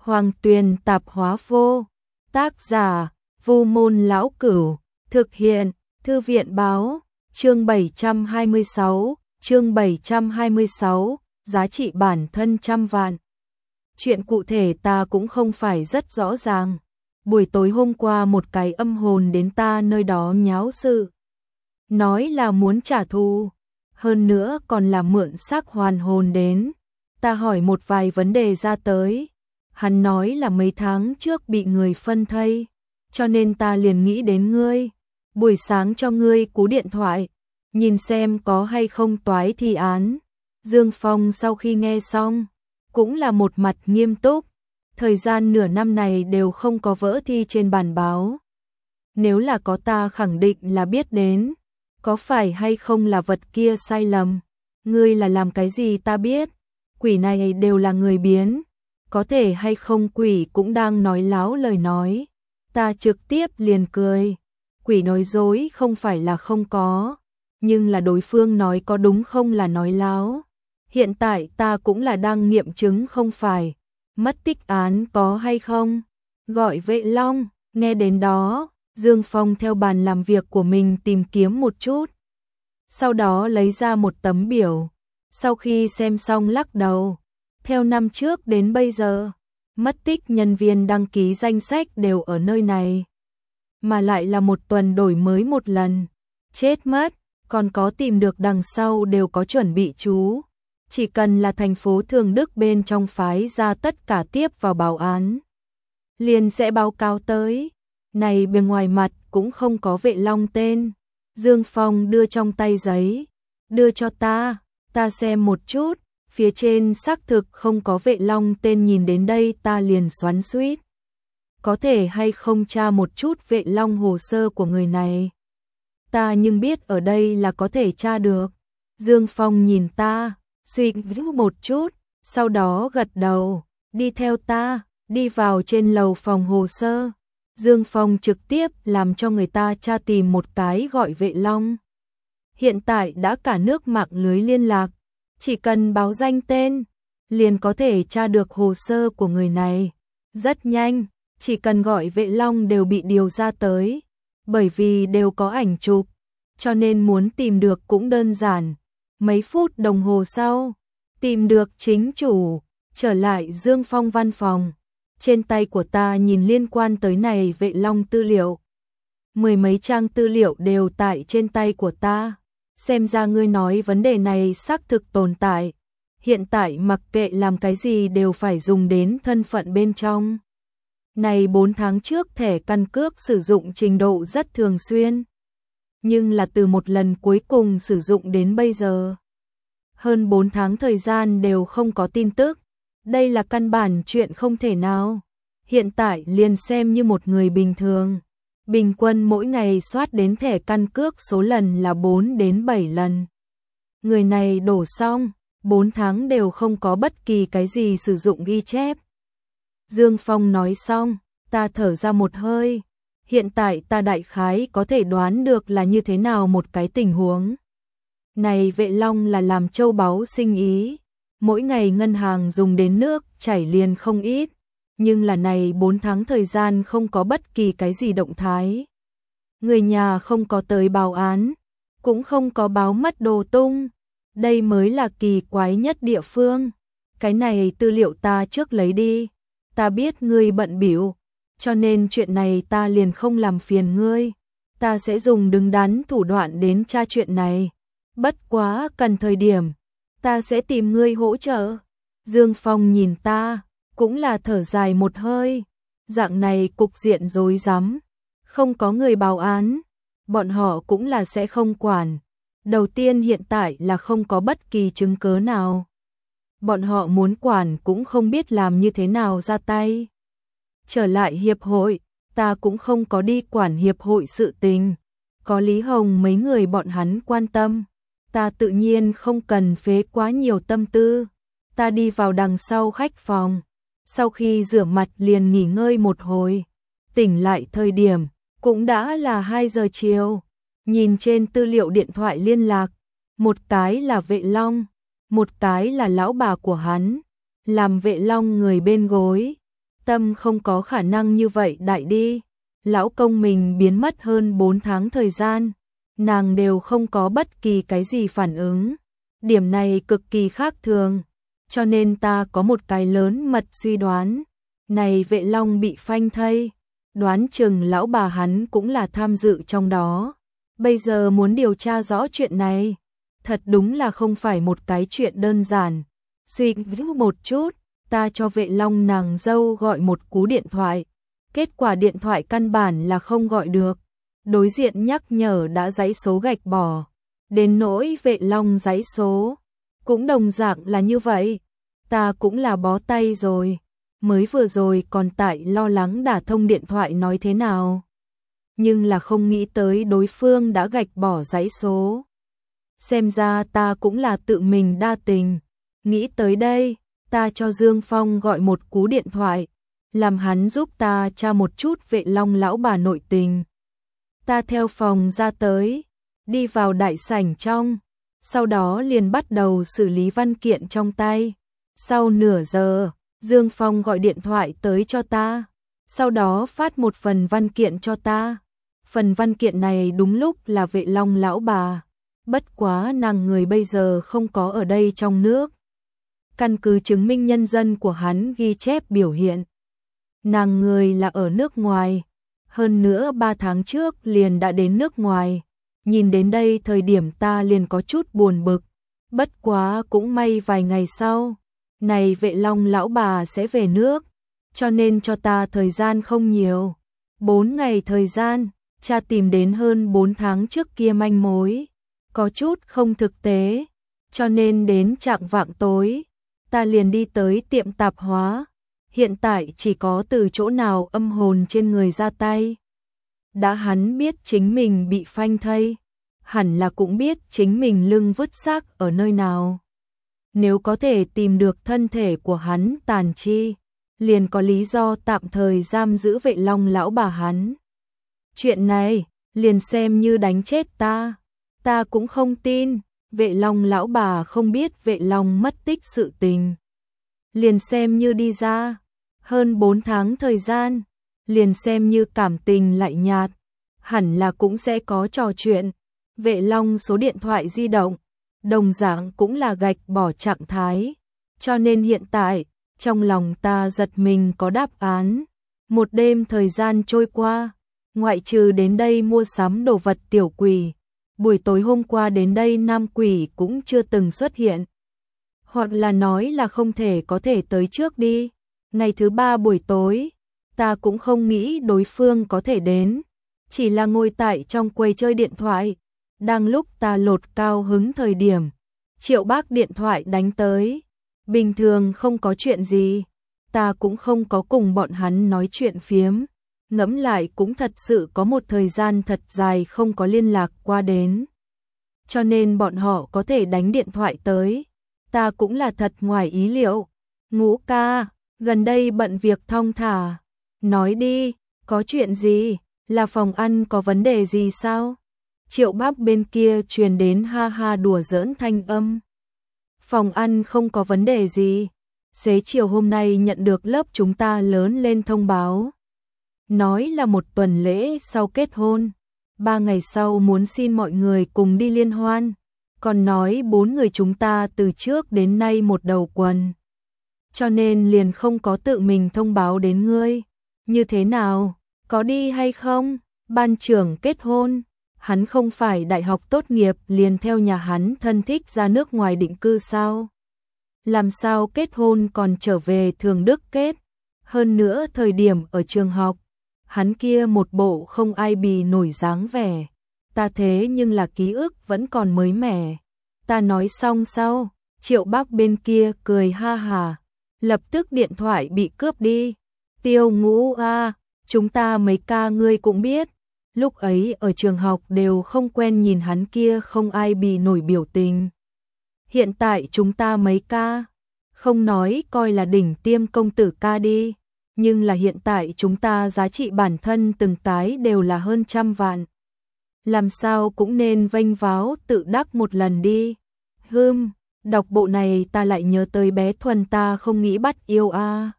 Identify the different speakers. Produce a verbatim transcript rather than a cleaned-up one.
Speaker 1: Hoàng Tuyền tạp hóa vô. Tác giả, Vu Môn Lão Cửu. Thực hiện, Thư viện báo. Chương bảy trăm hai mươi sáu, chương bảy trăm hai mươi sáu, giá trị bản thân trăm vạn. Chuyện cụ thể ta cũng không phải rất rõ ràng. Buổi tối hôm qua một cái âm hồn đến ta nơi đó nháo sự. Nói là muốn trả thù. Hơn nữa còn là mượn xác hoàn hồn đến. Ta hỏi một vài vấn đề ra tới. Hắn nói là mấy tháng trước bị người phân thây. Cho nên ta liền nghĩ đến ngươi. Buổi sáng cho ngươi cú điện thoại. Nhìn xem có hay không toái thi án. Dương Phong sau khi nghe xong. Cũng là một mặt nghiêm túc. Thời gian nửa năm này đều không có vỡ thi trên bản báo. Nếu là có ta khẳng định là biết đến. Có phải hay không là vật kia sai lầm. Ngươi là làm cái gì ta biết. Quỷ này đều là người biến. Có thể hay không quỷ cũng đang nói láo lời nói. Ta trực tiếp liền cười. Quỷ nói dối không phải là không có. Nhưng là đối phương nói có đúng không là nói láo. Hiện tại ta cũng là đang nghiệm chứng không phải. Mất tích án có hay không. Gọi vệ long. Nghe đến đó, Dương Phong theo bàn làm việc của mình tìm kiếm một chút. Sau đó lấy ra một tấm biểu. Sau khi xem xong lắc đầu. Theo năm trước đến bây giờ, mất tích nhân viên đăng ký danh sách đều ở nơi này. Mà lại là một tuần đổi mới một lần. Chết mất, còn có tìm được đằng sau đều có chuẩn bị chú. Chỉ cần là thành phố Thường Đức bên trong phái ra tất cả tiếp vào báo án. Liền sẽ báo cáo tới. Này bên ngoài mặt cũng không có vệ long tên. Dương Phong đưa trong tay giấy. Đưa cho ta, ta xem một chút. Phía trên xác thực không có vệ long tên, nhìn đến đây ta liền xoắn xuýt. Có thể hay không tra một chút vệ long hồ sơ của người này. Ta nhưng biết ở đây là có thể tra được. Dương Phong nhìn ta, suy nghĩ một chút, sau đó gật đầu, đi theo ta, đi vào trên lầu phòng hồ sơ. Dương Phong trực tiếp làm cho người ta tra tìm một cái gọi vệ long. Hiện tại đã cả nước mạng lưới liên lạc. Chỉ cần báo danh tên, liền có thể tra được hồ sơ của người này. Rất nhanh, chỉ cần gọi vệ long đều bị điều ra tới. Bởi vì đều có ảnh chụp, cho nên muốn tìm được cũng đơn giản. Mấy phút đồng hồ sau, tìm được chính chủ, trở lại Dương Phong văn phòng. Trên tay của ta nhìn liên quan tới này vệ long tư liệu. Mười mấy trang tư liệu đều tại trên tay của ta. Xem ra ngươi nói vấn đề này xác thực tồn tại. Hiện tại mặc kệ làm cái gì đều phải dùng đến thân phận bên trong. Này bốn tháng trước thẻ căn cước sử dụng trình độ rất thường xuyên. Nhưng là từ một lần cuối cùng sử dụng đến bây giờ. Hơn bốn tháng thời gian đều không có tin tức. Đây là căn bản chuyện không thể nào. Hiện tại liền xem như một người bình thường. Bình quân mỗi ngày soát đến thẻ căn cước số lần là bốn đến bảy lần. Người này đổ xong, bốn tháng đều không có bất kỳ cái gì sử dụng ghi chép. Dương Phong nói xong, ta thở ra một hơi. Hiện tại ta đại khái có thể đoán được là như thế nào một cái tình huống. Này vệ long là làm châu báu sinh ý. Mỗi ngày ngân hàng dùng đến nước chảy liền không ít. Nhưng là này bốn tháng thời gian không có bất kỳ cái gì động thái. Người nhà không có tới báo án, cũng không có báo mất đồ tung. Đây mới là kỳ quái nhất địa phương. Cái này tư liệu ta trước lấy đi. Ta biết ngươi bận bịu, cho nên chuyện này ta liền không làm phiền ngươi. Ta sẽ dùng đứng đắn thủ đoạn đến tra chuyện này. Bất quá cần thời điểm, ta sẽ tìm ngươi hỗ trợ. Dương Phong nhìn ta. Cũng là thở dài một hơi. Dạng này cục diện rối rắm, không có người báo án, bọn họ cũng là sẽ không quản. Đầu tiên hiện tại là không có bất kỳ chứng cớ nào. Bọn họ muốn quản cũng không biết làm như thế nào ra tay. Trở lại hiệp hội, ta cũng không có đi quản hiệp hội sự tình. Có Lý Hồng mấy người bọn hắn quan tâm. Ta tự nhiên không cần phế quá nhiều tâm tư. Ta đi vào đằng sau khách phòng. Sau khi rửa mặt liền nghỉ ngơi một hồi, tỉnh lại thời điểm, cũng đã là hai giờ chiều. Nhìn trên tư liệu điện thoại liên lạc, một cái là vệ long, một cái là lão bà của hắn, làm vệ long người bên gối. tâm không có khả năng như vậy đại đi. Lão công mình biến mất hơn bốn tháng thời gian, nàng đều không có bất kỳ cái gì phản ứng. Điểm này cực kỳ khác thường, cho nên ta có một cái lớn mật suy đoán. Này Vệ Long bị phanh thây, đoán chừng lão bà hắn cũng là tham dự trong đó. Bây giờ muốn điều tra rõ chuyện này, thật đúng là không phải một cái chuyện đơn giản. Suy nghĩ một chút, ta cho Vệ Long nàng dâu gọi một cú điện thoại. Kết quả điện thoại căn bản là không gọi được. Đối diện nhắc nhở đã dãy số gạch bỏ. Đến nỗi Vệ Long dãy số cũng đồng dạng là như vậy. Ta cũng là bó tay rồi. Mới vừa rồi còn tại lo lắng đả thông điện thoại nói thế nào. Nhưng là không nghĩ tới đối phương đã gạch bỏ dãy số. Xem ra ta cũng là tự mình đa tình. Nghĩ tới đây, ta cho Dương Phong gọi một cú điện thoại, làm hắn giúp ta tra một chút Vệ Long lão bà nội tình. Ta theo phòng ra tới, đi vào đại sảnh trong, sau đó liền bắt đầu xử lý văn kiện trong tay. Sau nửa giờ, Dương Phong gọi điện thoại tới cho ta, sau đó phát một phần văn kiện cho ta. Phần văn kiện này đúng lúc là Vệ Long lão bà, bất quá nàng người bây giờ không có ở đây trong nước. Căn cứ chứng minh nhân dân của hắn ghi chép biểu hiện, nàng người là ở nước ngoài, hơn nữa ba tháng trước liền đã đến nước ngoài. Nhìn đến đây thời điểm ta liền có chút buồn bực, bất quá cũng may vài ngày sau, này Vệ Long lão bà sẽ về nước, cho nên cho ta thời gian không nhiều. Bốn ngày thời gian, cha tìm đến hơn bốn tháng trước kia manh mối, có chút không thực tế, cho nên đến chạng vạng tối, ta liền đi tới tiệm tạp hóa. Hiện tại chỉ có từ chỗ nào âm hồn trên người ra tay. Đã hắn biết chính mình bị phanh thây, hẳn là cũng biết chính mình lưng vứt xác ở nơi nào. Nếu có thể tìm được thân thể của hắn tàn chi, liền có lý do tạm thời giam giữ Vệ Long lão bà hắn. Chuyện này, liền xem như đánh chết ta. Ta cũng không tin, Vệ Long lão bà không biết Vệ Long mất tích sự tình. Liền xem như đi ra, hơn bốn tháng thời gian, liền xem như cảm tình lại nhạt, hẳn là cũng sẽ có trò chuyện. Vệ Long số điện thoại di động, đồng dạng cũng là gạch bỏ trạng thái, cho nên hiện tại, trong lòng ta giật mình có đáp án. Một đêm thời gian trôi qua, ngoại trừ đến đây mua sắm đồ vật tiểu quỷ, buổi tối hôm qua đến đây nam quỷ cũng chưa từng xuất hiện. Hoặc là nói là không thể có thể tới trước đi. Ngày thứ ba buổi tối, ta cũng không nghĩ đối phương có thể đến, chỉ là ngồi tại trong quầy chơi điện thoại. Đang lúc ta lột cao hứng thời điểm, Triệu Bác điện thoại đánh tới. Bình thường không có chuyện gì, ta cũng không có cùng bọn hắn nói chuyện phiếm. Ngẫm lại cũng thật sự có một thời gian thật dài không có liên lạc qua đến. Cho nên bọn họ có thể đánh điện thoại tới, ta cũng là thật ngoài ý liệu. Ngũ ca, gần đây bận việc thong thả, nói đi, có chuyện gì, là phòng ăn có vấn đề gì sao? Triệu Bác bên kia truyền đến ha ha đùa giỡn thanh âm. Phòng ăn không có vấn đề gì, xế chiều hôm nay nhận được lớp chúng ta lớn lên thông báo. Nói là một tuần lễ sau kết hôn, ba ngày sau muốn xin mọi người cùng đi liên hoan, còn nói bốn người chúng ta từ trước đến nay một đầu quần. Cho nên liền không có tự mình thông báo đến ngươi. Như thế nào, có đi hay không? Ban trưởng kết hôn, hắn không phải đại học tốt nghiệp liền theo nhà hắn thân thích ra nước ngoài định cư sao? Làm sao kết hôn còn trở về Thường Đức kết? Hơn nữa thời điểm ở trường học, hắn kia một bộ không ai bì nổi dáng vẻ. Ta thế nhưng là ký ức vẫn còn mới mẻ. Ta nói xong sau, Triệu Bác bên kia cười ha hà, lập tức điện thoại bị cướp đi. Tiêu Ngũ a, chúng ta mấy ca ngươi cũng biết, lúc ấy ở trường học đều không quen nhìn hắn kia không ai bì nổi biểu tình. Hiện tại chúng ta mấy ca, không nói coi là đỉnh tiêm công tử ca đi, nhưng là hiện tại chúng ta giá trị bản thân từng tái đều là hơn trăm vạn. Làm sao cũng nên vênh váo tự đắc một lần đi. Hừm, đọc bộ này ta lại nhớ tới bé Thuần ta không nghĩ bắt yêu a.